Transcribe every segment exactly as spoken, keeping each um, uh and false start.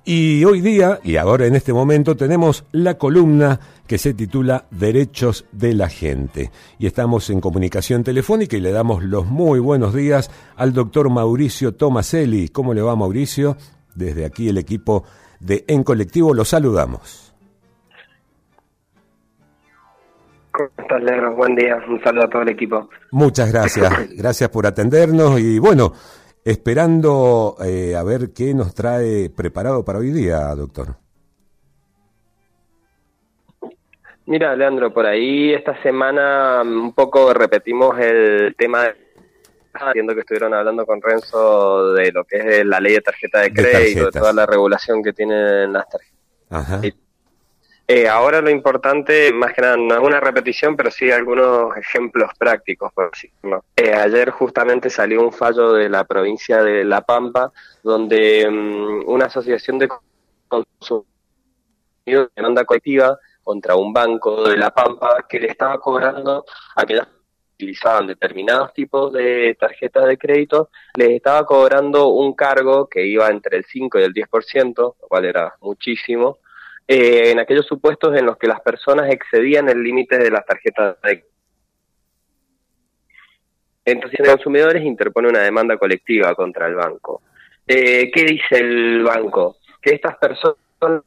Y hoy día, y ahora en este momento, tenemos la columna que se titula Derechos de la Gente. Y estamos en comunicación telefónica y le damos los muy buenos días al doctor Mauricio Tomaselli. ¿Cómo le va, Mauricio? Desde aquí el equipo de En Colectivo lo saludamos. ¿Cómo estás, Leandro? Buen día. Un saludo a todo el equipo. Muchas gracias. Gracias por atendernos y bueno, esperando eh, a ver qué nos trae preparado para hoy día, doctor. Mira, Leandro, por ahí esta semana un poco repetimos el tema de... Entiendo que estuvieron hablando con Renzo de lo que es la ley de tarjeta de crédito, de, de toda la regulación que tienen las tarjetas. Ajá. Eh, ahora lo importante, más que nada, no es una repetición, pero sí algunos ejemplos prácticos, por decirlo. Eh, ayer justamente salió un fallo de la provincia de La Pampa, donde um, una asociación de consumidores de demanda colectiva contra un banco de La Pampa que le estaba cobrando a aquellas que utilizaban determinados tipos de tarjetas de crédito, les estaba cobrando un cargo que iba entre el cinco y el diez por ciento, lo cual era muchísimo, Eh, en aquellos supuestos en los que las personas excedían el límite de las tarjetas de crédito. Entonces, los consumidores interpone una demanda colectiva contra el banco. Eh, ¿Qué dice el banco? Que estas personas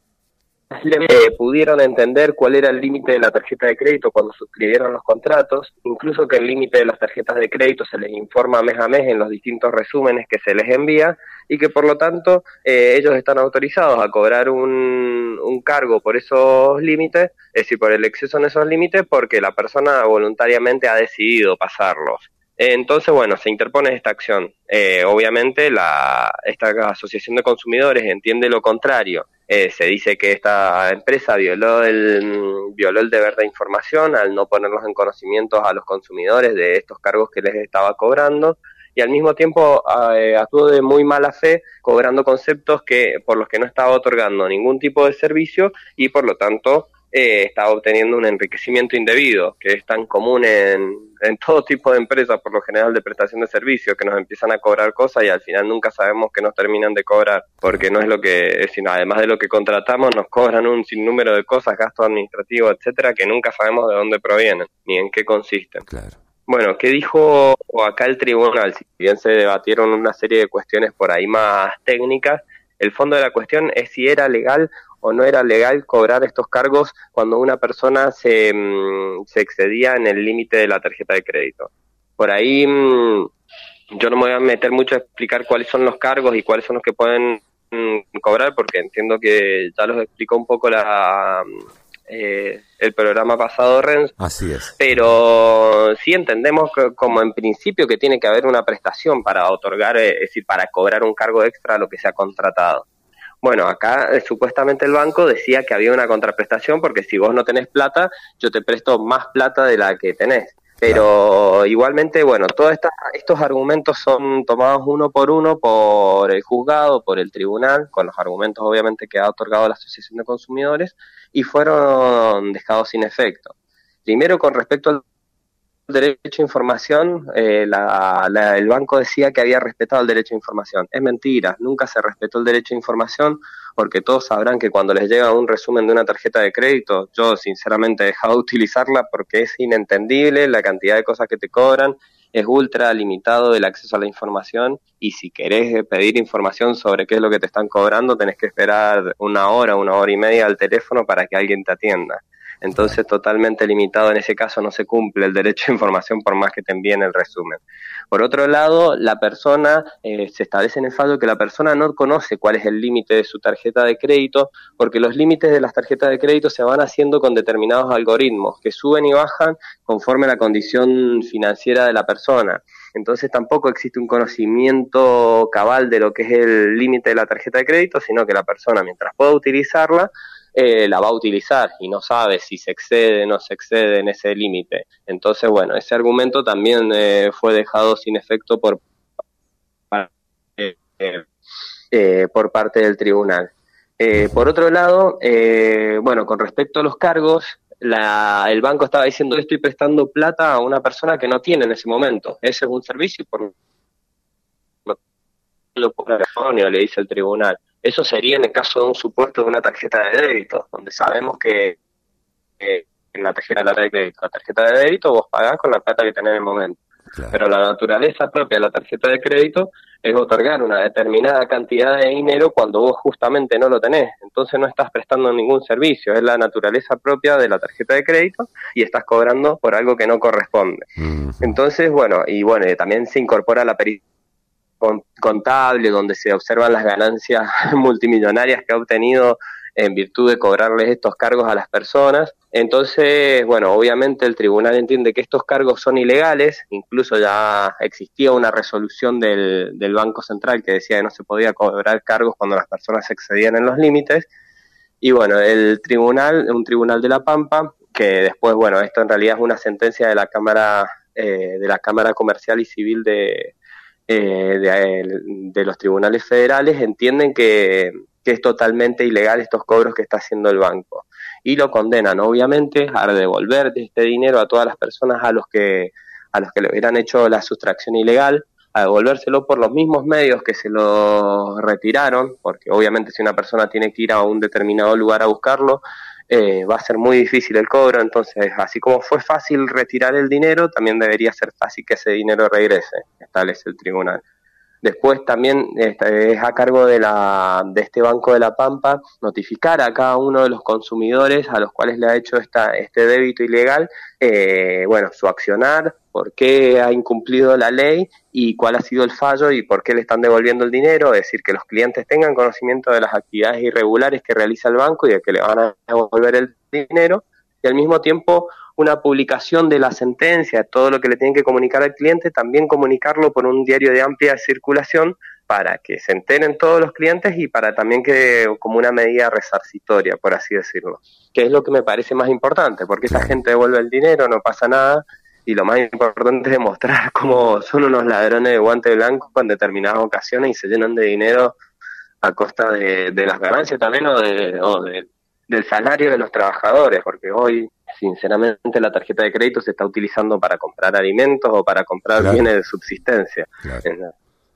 eh, pudieron entender cuál era el límite de la tarjeta de crédito cuando suscribieron los contratos, incluso que el límite de las tarjetas de crédito se les informa mes a mes en los distintos resúmenes que se les envía, y que por lo tanto eh, ellos están autorizados a cobrar un, un cargo por esos límites, es decir, por el exceso en esos límites, porque la persona voluntariamente ha decidido pasarlos. Entonces, bueno, se interpone esta acción. Eh, obviamente, la, esta asociación de consumidores entiende lo contrario. Eh, se dice que esta empresa violó el, violó el deber de información al no ponerlos en conocimiento a los consumidores de estos cargos que les estaba cobrando, y al mismo tiempo eh, actuó de muy mala fe, cobrando conceptos que por los que no estaba otorgando ningún tipo de servicio y por lo tanto eh, estaba obteniendo un enriquecimiento indebido, que es tan común en, en todo tipo de empresas, por lo general de prestación de servicios, que nos empiezan a cobrar cosas y al final nunca sabemos que nos terminan de cobrar, porque no es lo que, sino además de lo que contratamos, nos cobran un sinnúmero de cosas, gastos administrativos, etcétera, que nunca sabemos de dónde provienen, ni en qué consisten. Claro. Bueno, ¿qué dijo acá el tribunal? Si bien se debatieron una serie de cuestiones por ahí más técnicas, el fondo de la cuestión es si era legal o no era legal cobrar estos cargos cuando una persona se, se excedía en el límite de la tarjeta de crédito. Por ahí yo no me voy a meter mucho a explicar cuáles son los cargos y cuáles son los que pueden cobrar, porque entiendo que ya los explicó un poco la... Eh, el programa pasado, Renzo. Así es. Pero sí entendemos que, como en principio, que tiene que haber una prestación para otorgar, es decir, para cobrar un cargo extra a lo que se ha contratado. Bueno, acá eh, supuestamente el banco decía que había una contraprestación, porque si vos no tenés plata, yo te presto más plata de la que tenés. Pero claro, igualmente, bueno, todos esta, estos argumentos son tomados uno por uno por el juzgado, por el tribunal, con los argumentos obviamente que ha otorgado la Asociación de Consumidores, y fueron dejados sin efecto. Primero, con respecto al derecho a información, eh, la, la, el banco decía que había respetado el derecho a información. Es mentira, nunca se respetó el derecho a información, porque todos sabrán que cuando les llega un resumen de una tarjeta de crédito, yo sinceramente he dejado de utilizarla porque es inentendible la cantidad de cosas que te cobran, es ultra limitado el acceso a la información, y si querés pedir información sobre qué es lo que te están cobrando, tenés que esperar una hora, una hora y media al teléfono para que alguien te atienda. Entonces, totalmente limitado, en ese caso no se cumple el derecho a información por más que te envíen el resumen. Por otro lado, la persona, eh, se establece en el fallo que la persona no conoce cuál es el límite de su tarjeta de crédito, porque los límites de las tarjetas de crédito se van haciendo con determinados algoritmos que suben y bajan conforme a la condición financiera de la persona. Entonces tampoco existe un conocimiento cabal de lo que es el límite de la tarjeta de crédito, sino que la persona, mientras pueda utilizarla, Eh, la va a utilizar y no sabe si se excede o no se excede en ese límite. Entonces, bueno, ese argumento también eh, fue dejado sin efecto por, eh, eh, por parte del tribunal. Eh, por otro lado, eh, bueno, con respecto a los cargos, la, el banco estaba diciendo que estoy prestando plata a una persona que no tiene en ese momento. Ese es un servicio, por lo le dice el tribunal. Eso sería en el caso de un supuesto de una tarjeta de débito, donde sabemos que eh, en la tarjeta de crédito, la tarjeta de débito vos pagás con la plata que tenés en el momento. Claro. Pero la naturaleza propia de la tarjeta de crédito es otorgar una determinada cantidad de dinero cuando vos justamente no lo tenés. Entonces no estás prestando ningún servicio. Es la naturaleza propia de la tarjeta de crédito y estás cobrando por algo que no corresponde. Uh-huh. Entonces, bueno, y bueno, también se incorpora la pericia contable, donde se observan las ganancias multimillonarias que ha obtenido en virtud de cobrarles estos cargos a las personas. Entonces, bueno, obviamente el tribunal entiende que estos cargos son ilegales, incluso ya existía una resolución del, del Banco Central que decía que no se podía cobrar cargos cuando las personas excedían en los límites, y bueno, el tribunal, un tribunal de La Pampa, que después, bueno, esto en realidad es una sentencia de la Cámara, eh, de la Cámara Comercial y Civil de, eh, de, de los tribunales federales, entienden que que es totalmente ilegal estos cobros que está haciendo el banco, y lo condenan obviamente a devolver este dinero a todas las personas a los que a los que le hubieran hecho la sustracción ilegal, a devolvérselo por los mismos medios que se lo retiraron, porque obviamente si una persona tiene que ir a un determinado lugar a buscarlo, eh, va a ser muy difícil el cobro. Entonces, así como fue fácil retirar el dinero, también debería ser fácil que ese dinero regrese, establece el tribunal. Después también este, es a cargo de, la, de este Banco de La Pampa notificar a cada uno de los consumidores a los cuales le ha hecho esta, este débito ilegal, eh, bueno, su accionar, por qué ha incumplido la ley y cuál ha sido el fallo y por qué le están devolviendo el dinero. Es decir, que los clientes tengan conocimiento de las actividades irregulares que realiza el banco y de que le van a devolver el dinero, y al mismo tiempo una publicación de la sentencia, todo lo que le tienen que comunicar al cliente, también comunicarlo por un diario de amplia circulación para que se enteren todos los clientes y para también que como una medida resarcitoria, por así decirlo, que es lo que me parece más importante, porque esa gente devuelve el dinero, no pasa nada, y lo más importante es demostrar cómo son unos ladrones de guante blanco en determinadas ocasiones y se llenan de dinero a costa de, de las ganancias también o, de, o de, del salario de los trabajadores, porque hoy sinceramente la tarjeta de crédito se está utilizando para comprar alimentos o para comprar claro. bienes de subsistencia. Claro.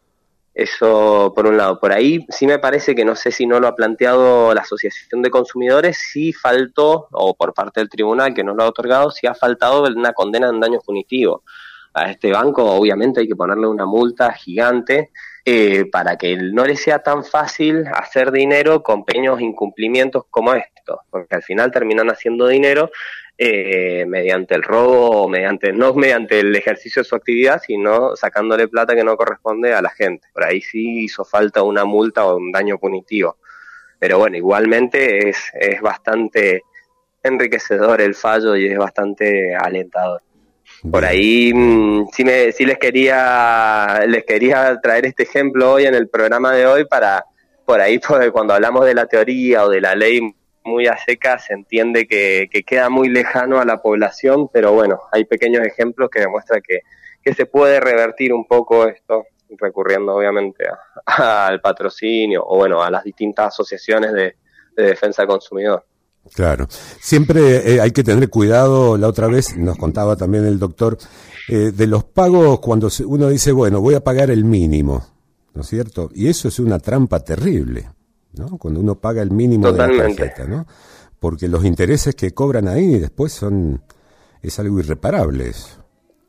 Eso por un lado. Por ahí sí me parece que, no sé si no lo ha planteado la Asociación de Consumidores, sí faltó, o por parte del tribunal que no lo ha otorgado, sí ha faltado una condena en daño punitivo. A este banco obviamente hay que ponerle una multa gigante eh, para que no le sea tan fácil hacer dinero con pequeños incumplimientos como estos, porque al final terminan haciendo dinero Eh, mediante el robo o mediante, no mediante el ejercicio de su actividad, sino sacándole plata que no corresponde a la gente. Por ahí sí hizo falta una multa o un daño punitivo. Pero bueno, igualmente es, es bastante enriquecedor el fallo y es bastante alentador. Por ahí mm, sí, me, sí les quería les quería traer este ejemplo hoy en el programa de hoy para, por ahí porque cuando hablamos de la teoría o de la ley muy a seca se entiende que, que queda muy lejano a la población, pero bueno, hay pequeños ejemplos que demuestran que, que se puede revertir un poco esto, recurriendo obviamente a, al patrocinio o bueno, a las distintas asociaciones de, de defensa del consumidor. Claro, siempre eh, hay que tener cuidado. La otra vez nos contaba también el doctor eh, de los pagos cuando uno dice, bueno, voy a pagar el mínimo, ¿no es cierto? Y eso es una trampa terrible, ¿no? Cuando uno paga el mínimo Totalmente. de la tarjeta, ¿no? Porque los intereses que cobran ahí después son, es algo irreparable eso.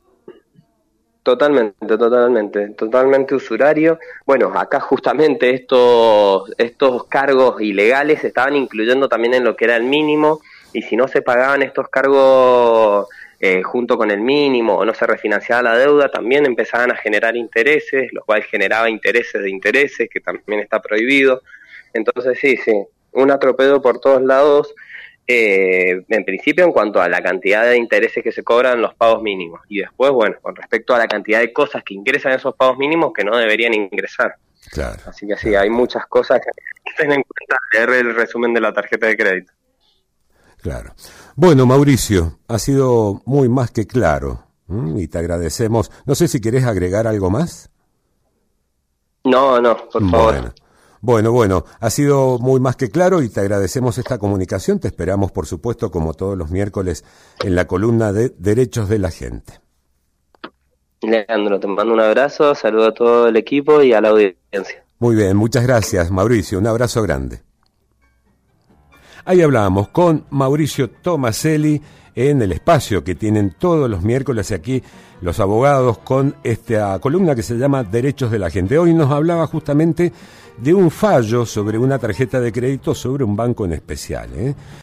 Totalmente, totalmente, totalmente usurario. Bueno, acá justamente estos, estos cargos ilegales se estaban incluyendo también en lo que era el mínimo, y si no se pagaban estos cargos eh, junto con el mínimo o no se refinanciaba la deuda, también empezaban a generar intereses, lo cual generaba intereses de intereses, que también está prohibido. Entonces sí, sí, un atropello por todos lados, eh, en principio en cuanto a la cantidad de intereses que se cobran los pagos mínimos, y después, bueno, con respecto a la cantidad de cosas que ingresan esos pagos mínimos que no deberían ingresar. Claro. Así que sí, hay muchas cosas que tener en cuenta al leer el resumen de la tarjeta de crédito. Claro. Bueno, Mauricio, ha sido muy más que claro, ¿m? Y te agradecemos. No sé si querés agregar algo más. No, no, por favor. Bueno. Bueno, bueno, ha sido muy más que claro y te agradecemos esta comunicación. Te esperamos, por supuesto, como todos los miércoles, en la columna de Derechos de la Gente. Leandro, te mando un abrazo, saludo a todo el equipo y a la audiencia. Muy bien, muchas gracias, Mauricio. Un abrazo grande. Ahí hablábamos con Mauricio Tomaselli en el espacio que tienen todos los miércoles aquí los abogados con esta columna que se llama Derechos de la Gente. Hoy nos hablaba justamente de un fallo sobre una tarjeta de crédito sobre un banco en especial, ¿eh?